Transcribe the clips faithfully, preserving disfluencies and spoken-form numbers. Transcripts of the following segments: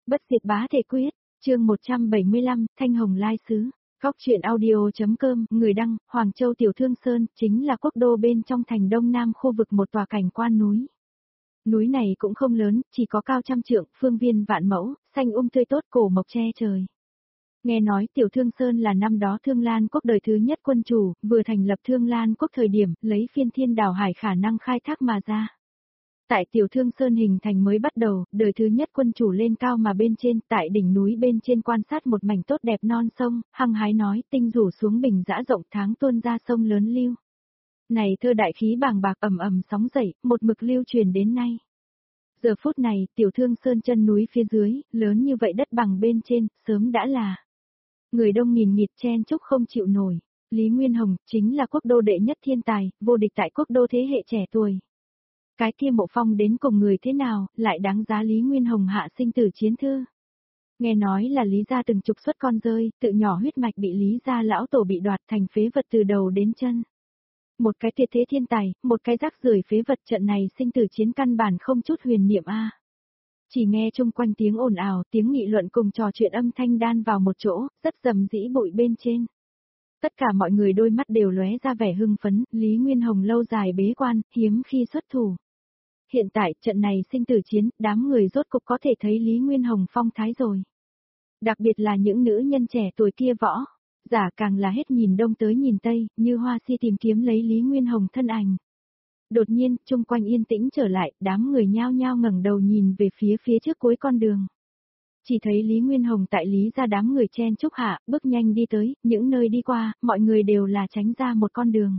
Bất diệt bá thể quyết, chương một trăm bảy mươi lăm, Thanh Hồng Lai Sứ. Góc truyện audio.com, người đăng, Hoàng Châu Tiểu Thương Sơn, chính là quốc đô bên trong thành đông nam khu vực một tòa cảnh quan núi. Núi này cũng không lớn, chỉ có cao trăm trượng, phương viên vạn mẫu, xanh um tươi tốt, cổ mộc che trời. Nghe nói Tiểu Thương Sơn là năm đó Thương Lan quốc đời thứ nhất quân chủ, vừa thành lập Thương Lan quốc thời điểm, lấy phiên thiên đảo hải khả năng khai thác mà ra. Tại Tiểu Thương Sơn hình thành mới bắt đầu, đời thứ nhất quân chủ lên cao mà bên trên, tại đỉnh núi bên trên quan sát một mảnh tốt đẹp non sông, hăng hái nói, tinh rủ xuống bình dã rộng tháng tuôn ra sông lớn lưu. Này thơ đại khí bàng bạc ầm ầm sóng dậy, một mực lưu truyền đến nay. Giờ phút này, Tiểu Thương Sơn chân núi phía dưới, lớn như vậy đất bằng bên trên, sớm đã là người đông nghìn nghịt chen chúc không chịu nổi. Lý Nguyên Hồng, chính là quốc đô đệ nhất thiên tài, vô địch tại quốc đô thế hệ trẻ tuổi. Cái kia Mộ Phong đến cùng người thế nào, lại đáng giá Lý Nguyên Hồng hạ sinh tử chiến thư. Nghe nói là Lý gia từng trục xuất con rơi, tự nhỏ huyết mạch bị Lý gia lão tổ bị đoạt thành phế vật từ đầu đến chân. Một cái tuyệt thế thiên tài, một cái rác rưởi phế vật, trận này sinh tử chiến căn bản không chút huyền niệm a. Chỉ nghe chung quanh tiếng ồn ào, tiếng nghị luận cùng trò chuyện âm thanh đan vào một chỗ, rất rầm rĩ bụi bên trên. Tất cả mọi người đôi mắt đều lóe ra vẻ hưng phấn, Lý Nguyên Hồng lâu dài bế quan, hiếm khi xuất thủ. Hiện tại, trận này sinh tử chiến, đám người rốt cục có thể thấy Lý Nguyên Hồng phong thái rồi. Đặc biệt là những nữ nhân trẻ tuổi kia võ, giả càng là hết nhìn đông tới nhìn tây, như hoa si tìm kiếm lấy Lý Nguyên Hồng thân ảnh. Đột nhiên, chung quanh yên tĩnh trở lại, đám người nhao nhao ngẩng đầu nhìn về phía phía trước cuối con đường. Chỉ thấy Lý Nguyên Hồng tại Lý ra đám người chen chúc hạ, bước nhanh đi tới, những nơi đi qua, mọi người đều là tránh ra một con đường.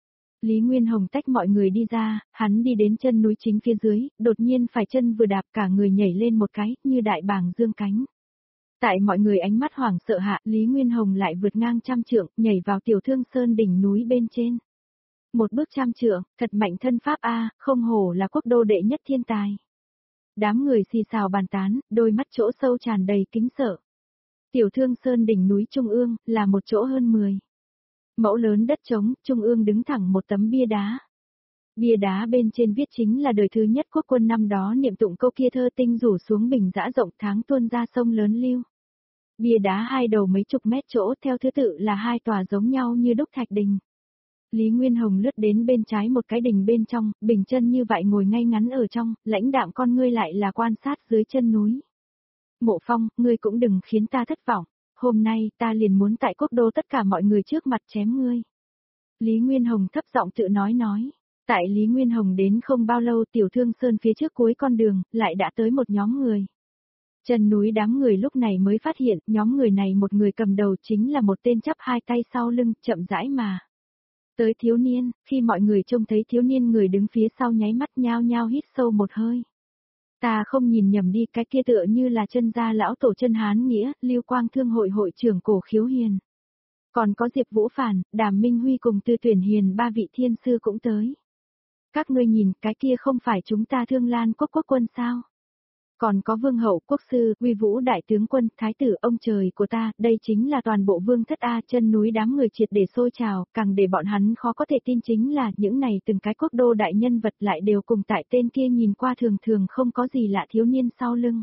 Lý Nguyên Hồng tách mọi người đi ra, hắn đi đến chân núi chính phía dưới, đột nhiên phải chân vừa đạp cả người nhảy lên một cái, như đại bàng dương cánh. Tại mọi người ánh mắt hoảng sợ hạ, Lý Nguyên Hồng lại vượt ngang trăm trượng, nhảy vào Tiểu Thương Sơn đỉnh núi bên trên. Một bước trăm trượng, thật mạnh thân pháp a, không hổ là quốc đô đệ nhất thiên tài. Đám người xì xào bàn tán, đôi mắt chỗ sâu tràn đầy kính sợ. Tiểu Thương Sơn đỉnh núi trung ương, là một chỗ hơn mười mẫu lớn đất trống, trung ương đứng thẳng một tấm bia đá. Bia đá bên trên viết chính là đời thứ nhất quốc quân năm đó niệm tụng câu kia thơ tinh rủ xuống bình dã rộng tháng tuôn ra sông lớn lưu. Bia đá hai đầu mấy chục mét chỗ theo thứ tự là hai tòa giống nhau như đúc thạch đình. Lý Nguyên Hồng lướt đến bên trái một cái đình bên trong, bình chân như vậy ngồi ngay ngắn ở trong, lãnh đạm con ngươi lại là quan sát dưới chân núi. Mộ Phong, ngươi cũng đừng khiến ta thất vọng. Hôm nay, ta liền muốn tại quốc đô tất cả mọi người trước mặt chém ngươi. Lý Nguyên Hồng thấp giọng tự nói nói. Tại Lý Nguyên Hồng đến không bao lâu Tiểu Thương Sơn phía trước cuối con đường, lại đã tới một nhóm người. Chân núi đám người lúc này mới phát hiện, nhóm người này một người cầm đầu chính là một tên chắp hai tay sau lưng, chậm rãi mà. Tới thiếu niên, khi mọi người trông thấy thiếu niên người đứng phía sau nháy mắt nhao nhao hít sâu một hơi. Ta không nhìn nhầm đi, cái kia tựa như là chân gia lão tổ chân Hán Nghĩa, Lưu Quang Thương hội hội trưởng Cổ Khiếu Hiền. Còn có Diệp Vũ Phản, Đàm Minh Huy cùng Tư Tuyển Hiền ba vị thiên sư cũng tới. Các ngươi nhìn, cái kia không phải chúng ta Thương Lan quốc quốc quân sao? Còn có Vương Hậu quốc sư, Uy Vũ đại tướng quân, thái tử ông trời của ta, đây chính là toàn bộ vương thất A. Chân núi đám người triệt để sôi trào, càng để bọn hắn khó có thể tin chính là những này từng cái quốc đô đại nhân vật lại đều cùng tại tên kia nhìn qua thường thường không có gì lạ thiếu niên sau lưng.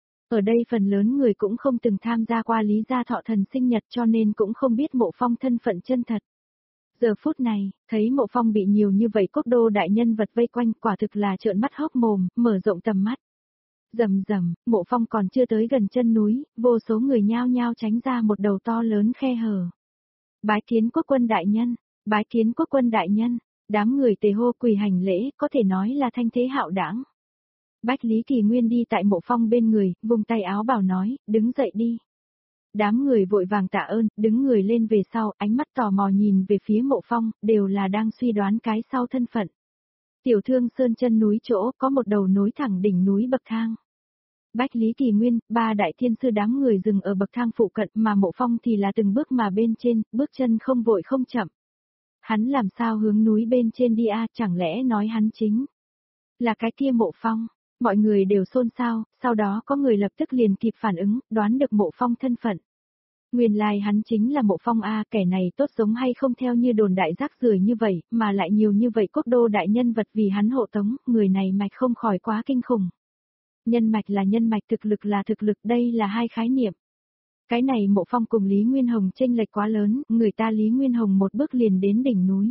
Ở đây phần lớn người cũng không từng tham gia qua Lý gia thọ thần sinh nhật cho nên cũng không biết Mộ Phong thân phận chân thật. Giờ phút này, thấy Mộ Phong bị nhiều như vậy quốc đô đại nhân vật vây quanh, quả thực là trợn mắt hốc mồm, mở rộng tầm mắt. Rầm rầm, Mộ Phong còn chưa tới gần chân núi, vô số người nhao nhao tránh ra một đầu to lớn khe hở. Bái kiến quốc quân đại nhân, bái kiến quốc quân đại nhân, đám người tề hô quỳ hành lễ, có thể nói là thanh thế hạo đãng. Bách Lý Kỳ Nguyên đi tại Mộ Phong bên người, vùng tay áo bảo nói, đứng dậy đi. Đám người vội vàng tạ ơn, đứng người lên về sau, ánh mắt tò mò nhìn về phía Mộ Phong, đều là đang suy đoán cái sau thân phận. Tiểu Thương Sơn chân núi chỗ có một đầu nối thẳng đỉnh núi bậc thang. Bách Lý Kỳ Nguyên, ba đại thiên sư đám người dừng ở bậc thang phụ cận mà Mộ Phong thì là từng bước mà bên trên, bước chân không vội không chậm. Hắn làm sao hướng núi bên trên đi a, chẳng lẽ nói hắn chính là cái kia Mộ Phong? Mọi người đều xôn xao, sau đó có người lập tức liền kịp phản ứng, đoán được Mộ Phong thân phận. Nguyên lai hắn chính là Mộ Phong a, kẻ này tốt giống hay không theo như đồn đại rác rưởi như vậy, mà lại nhiều như vậy quốc đô đại nhân vật vì hắn hộ tống, người này mạch không khỏi quá kinh khủng. Nhân mạch là nhân mạch, thực lực là thực lực, đây là hai khái niệm. Cái này Mộ Phong cùng Lý Nguyên Hồng chênh lệch quá lớn, người ta Lý Nguyên Hồng một bước liền đến đỉnh núi.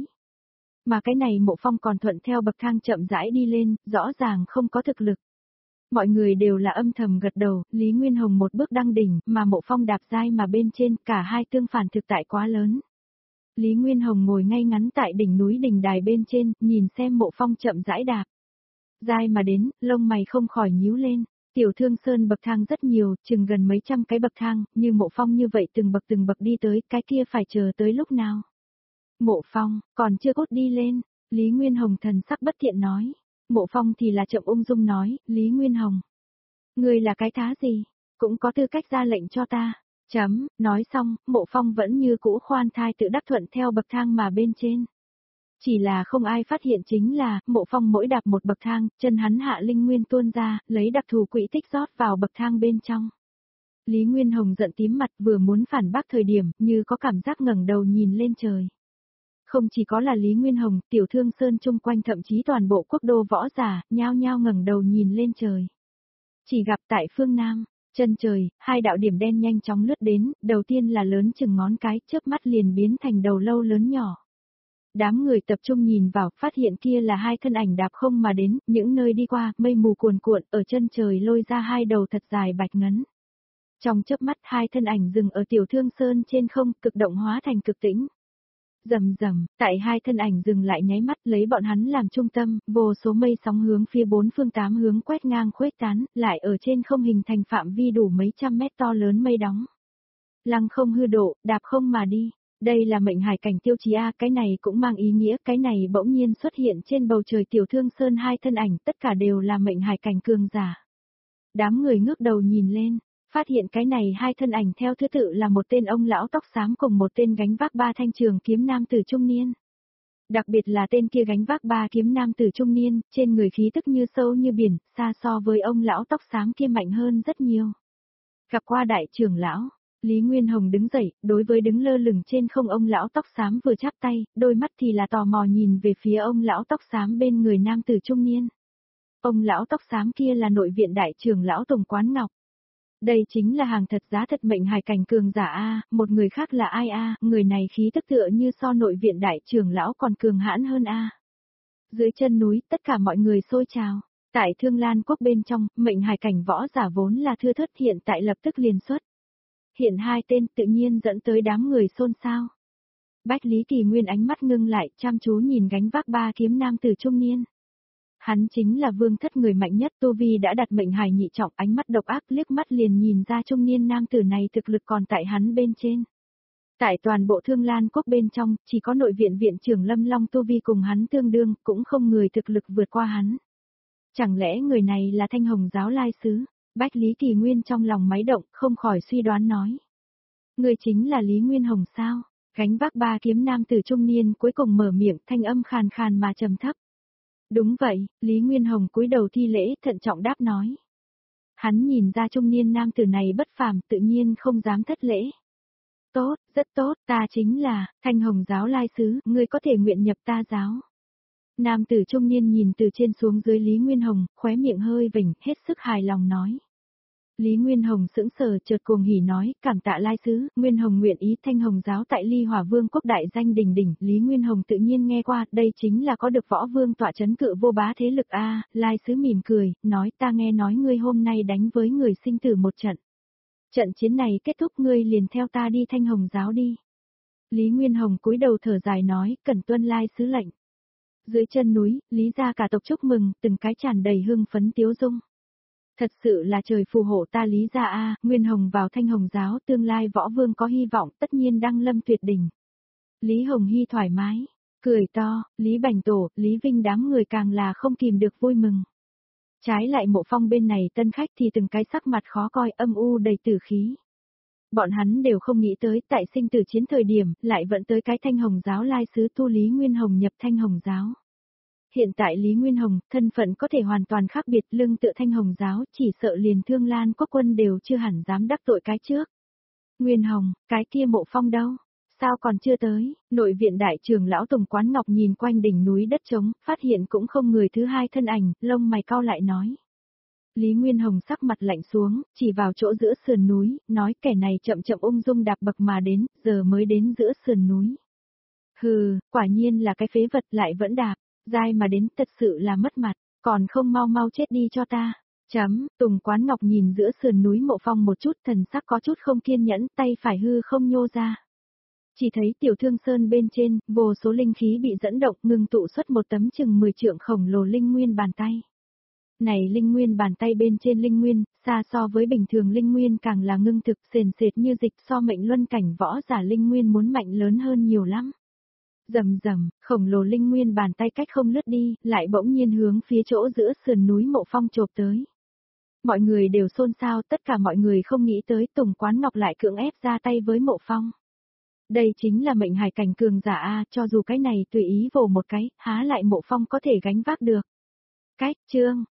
Mà cái này Mộ Phong còn thuận theo bậc thang chậm rãi đi lên, rõ ràng không có thực lực. Mọi người đều là âm thầm gật đầu, Lý Nguyên Hồng một bước đăng đỉnh, mà Mộ Phong đạp dai mà bên trên, cả hai tương phản thực tại quá lớn. Lý Nguyên Hồng ngồi ngay ngắn tại đỉnh núi đỉnh đài bên trên, nhìn xem Mộ Phong chậm rãi đạp. Dai mà đến, lông mày không khỏi nhíu lên. Tiểu Thương Sơn bậc thang rất nhiều, chừng gần mấy trăm cái bậc thang, như Mộ Phong như vậy từng bậc từng bậc đi tới, cái kia phải chờ tới lúc nào? Mộ Phong, còn chưa cốt đi lên, Lý Nguyên Hồng thần sắc bất thiện nói. Mộ Phong thì là chậm ung dung nói, Lý Nguyên Hồng. Ngươi là cái thá gì? Cũng có tư cách ra lệnh cho ta. Chấm, nói xong, Mộ Phong vẫn như cũ khoan thai tự đắc thuận theo bậc thang mà bên trên. Chỉ là không ai phát hiện chính là, Mộ Phong mỗi đạp một bậc thang, chân hắn hạ linh nguyên tuôn ra, lấy đặc thù quỹ tích rót vào bậc thang bên trong. Lý Nguyên Hồng giận tím mặt vừa muốn phản bác thời điểm, như có cảm giác ngẩng đầu nhìn lên trời. Không chỉ có là Lý Nguyên Hồng, Tiểu Thương Sơn chung quanh thậm chí toàn bộ quốc đô võ giả, nhao nhao ngẩng đầu nhìn lên trời. Chỉ gặp tại phương Nam, chân trời, hai đạo điểm đen nhanh chóng lướt đến, đầu tiên là lớn chừng ngón cái, chớp mắt liền biến thành đầu lâu lớn nhỏ. Đám người tập trung nhìn vào, phát hiện kia là hai thân ảnh đạp không mà đến, những nơi đi qua, mây mù cuồn cuộn, ở chân trời lôi ra hai đầu thật dài bạch ngấn. Trong chớp mắt hai thân ảnh dừng ở Tiểu Thương Sơn trên không, cực động hóa thành cực tĩnh. Rầm rầm, tại hai thân ảnh dừng lại nháy mắt, lấy bọn hắn làm trung tâm, vô số mây sóng hướng phía bốn phương tám hướng quét ngang khuếch tán, lại ở trên không hình thành phạm vi đủ mấy trăm mét to lớn mây đóng. Lăng không hư độ, đạp không mà đi. Đây là mệnh hải cảnh tiêu chí A, cái này cũng mang ý nghĩa, cái này bỗng nhiên xuất hiện trên bầu trời Tiểu Thương Sơn hai thân ảnh, tất cả đều là mệnh hải cảnh cường giả. Đám người ngước đầu nhìn lên, phát hiện cái này hai thân ảnh theo thứ tự là một tên ông lão tóc xám cùng một tên gánh vác ba thanh trường kiếm nam tử trung niên. Đặc biệt là tên kia gánh vác ba kiếm nam tử trung niên, trên người khí tức như sâu như biển, xa so với ông lão tóc xám kia mạnh hơn rất nhiều. Gặp qua đại trưởng lão. Lý Nguyên Hồng đứng dậy, đối với đứng lơ lửng trên không ông lão tóc xám vừa chắp tay, đôi mắt thì là tò mò nhìn về phía ông lão tóc xám bên người nam tử trung niên. Ông lão tóc xám kia là nội viện đại trưởng lão Tùng Quán Ngọc. Đây chính là hàng thật giá thật mệnh hài cảnh cường giả A, một người khác là ai A, người này khí tức tựa như so nội viện đại trưởng lão còn cường hãn hơn A. Dưới chân núi, tất cả mọi người xôi trào. Tại Thương Lan Quốc bên trong, mệnh hài cảnh võ giả vốn là thưa thớt, hiện tại lập tức liền xuất. Hiện hai tên tự nhiên dẫn tới đám người xôn xao. Bách Lý Kỳ Nguyên ánh mắt ngưng lại, chăm chú nhìn gánh vác ba kiếm nam tử trung niên. Hắn chính là vương thất người mạnh nhất, tu vi đã đặt mệnh hài nhị trọng, ánh mắt độc ác liếc mắt liền nhìn ra trung niên nam tử này thực lực còn tại hắn bên trên. Tại toàn bộ Thương Lan Quốc bên trong, chỉ có nội viện viện trưởng Lâm Long tu vi cùng hắn tương đương, cũng không người thực lực vượt qua hắn. Chẳng lẽ người này là Thanh Hồng giáo lai sứ? Bách Lý Kỳ Nguyên trong lòng máy động, không khỏi suy đoán nói. Người chính là Lý Nguyên Hồng sao? Gánh vác ba kiếm nam tử trung niên cuối cùng mở miệng, thanh âm khàn khàn mà trầm thấp. Đúng vậy, Lý Nguyên Hồng cúi đầu thi lễ, thận trọng đáp nói. Hắn nhìn ra trung niên nam tử này bất phàm, tự nhiên không dám thất lễ. Tốt, rất tốt, ta chính là Thanh Hồng giáo lai sứ, ngươi có thể nguyện nhập ta giáo. Nam tử trung niên nhìn từ trên xuống dưới Lý Nguyên Hồng, khóe miệng hơi vểnh, hết sức hài lòng nói. Lý Nguyên Hồng sững sờ chợt cuồng hỉ nói, cảm tạ lai sứ, Nguyên Hồng nguyện ý Thanh Hồng giáo tại Ly Hỏa Vương quốc đại danh đỉnh đỉnh, Lý Nguyên Hồng tự nhiên nghe qua, đây chính là có được võ vương tọa chấn cự vô bá thế lực a. Lai sứ mỉm cười, nói ta nghe nói ngươi hôm nay đánh với người sinh tử một trận. Trận chiến này kết thúc ngươi liền theo ta đi Thanh Hồng giáo đi. Lý Nguyên Hồng cúi đầu thở dài nói, cẩn tuân lai sứ lệnh. Dưới chân núi, Lý gia cả tộc chúc mừng, từng cái tràn đầy hưng phấn tiếu dung. Thật sự là trời phù hộ ta Lý gia a, Nguyên Hồng vào Thanh Hồng giáo, tương lai võ vương có hy vọng, tất nhiên đăng lâm tuyệt đỉnh. Lý Hồng Hy thoải mái, cười to, Lý Bành Tổ, Lý Vinh đám người càng là không kìm được vui mừng. Trái lại Mộ Phong bên này tân khách thì từng cái sắc mặt khó coi, âm u đầy tử khí. Bọn hắn đều không nghĩ tới tại sinh tử chiến thời điểm, lại vẫn tới cái Thanh Hồng giáo lai sứ tu Lý Nguyên Hồng nhập Thanh Hồng giáo. Hiện tại Lý Nguyên Hồng, thân phận có thể hoàn toàn khác biệt, lưng tựa Thanh Hồng giáo, chỉ sợ liền Thương Lan Quốc quân đều chưa hẳn dám đắc tội cái trước. Nguyên Hồng, cái kia Mộ Phong đâu? Sao còn chưa tới? Nội viện đại trưởng lão Tùng Quán Ngọc nhìn quanh đỉnh núi đất trống, phát hiện cũng không người thứ hai thân ảnh, lông mày cau lại nói. Lý Nguyên Hồng sắc mặt lạnh xuống, chỉ vào chỗ giữa sườn núi, nói kẻ này chậm chậm ung dung đạp bậc mà đến, giờ mới đến giữa sườn núi. Hừ, quả nhiên là cái phế vật lại vẫn đạp, dai mà đến thật sự là mất mặt, còn không mau mau chết đi cho ta. Chấm, Tùng Quán Ngọc nhìn giữa sườn núi Mộ Phong một chút, thần sắc có chút không kiên nhẫn, tay phải hư không nhô ra. Chỉ thấy tiểu thương sơn bên trên, vô số linh khí bị dẫn động ngưng tụ xuất một tấm chừng mười trượng khổng lồ linh nguyên bàn tay. Này linh nguyên bàn tay bên trên linh nguyên, xa so với bình thường linh nguyên càng là ngưng thực sền sệt như dịch, so mệnh luân cảnh võ giả linh nguyên muốn mạnh lớn hơn nhiều lắm. Rầm rầm, khổng lồ linh nguyên bàn tay cách không lướt đi, lại bỗng nhiên hướng phía chỗ giữa sườn núi Mộ Phong chộp tới. Mọi người đều xôn xao, tất cả mọi người không nghĩ tới Tùng Quán Ngọc lại cưỡng ép ra tay với Mộ Phong. Đây chính là mệnh hải cảnh cường giả a, cho dù cái này tùy ý vồ một cái, há lại Mộ Phong có thể gánh vác được. Cách chương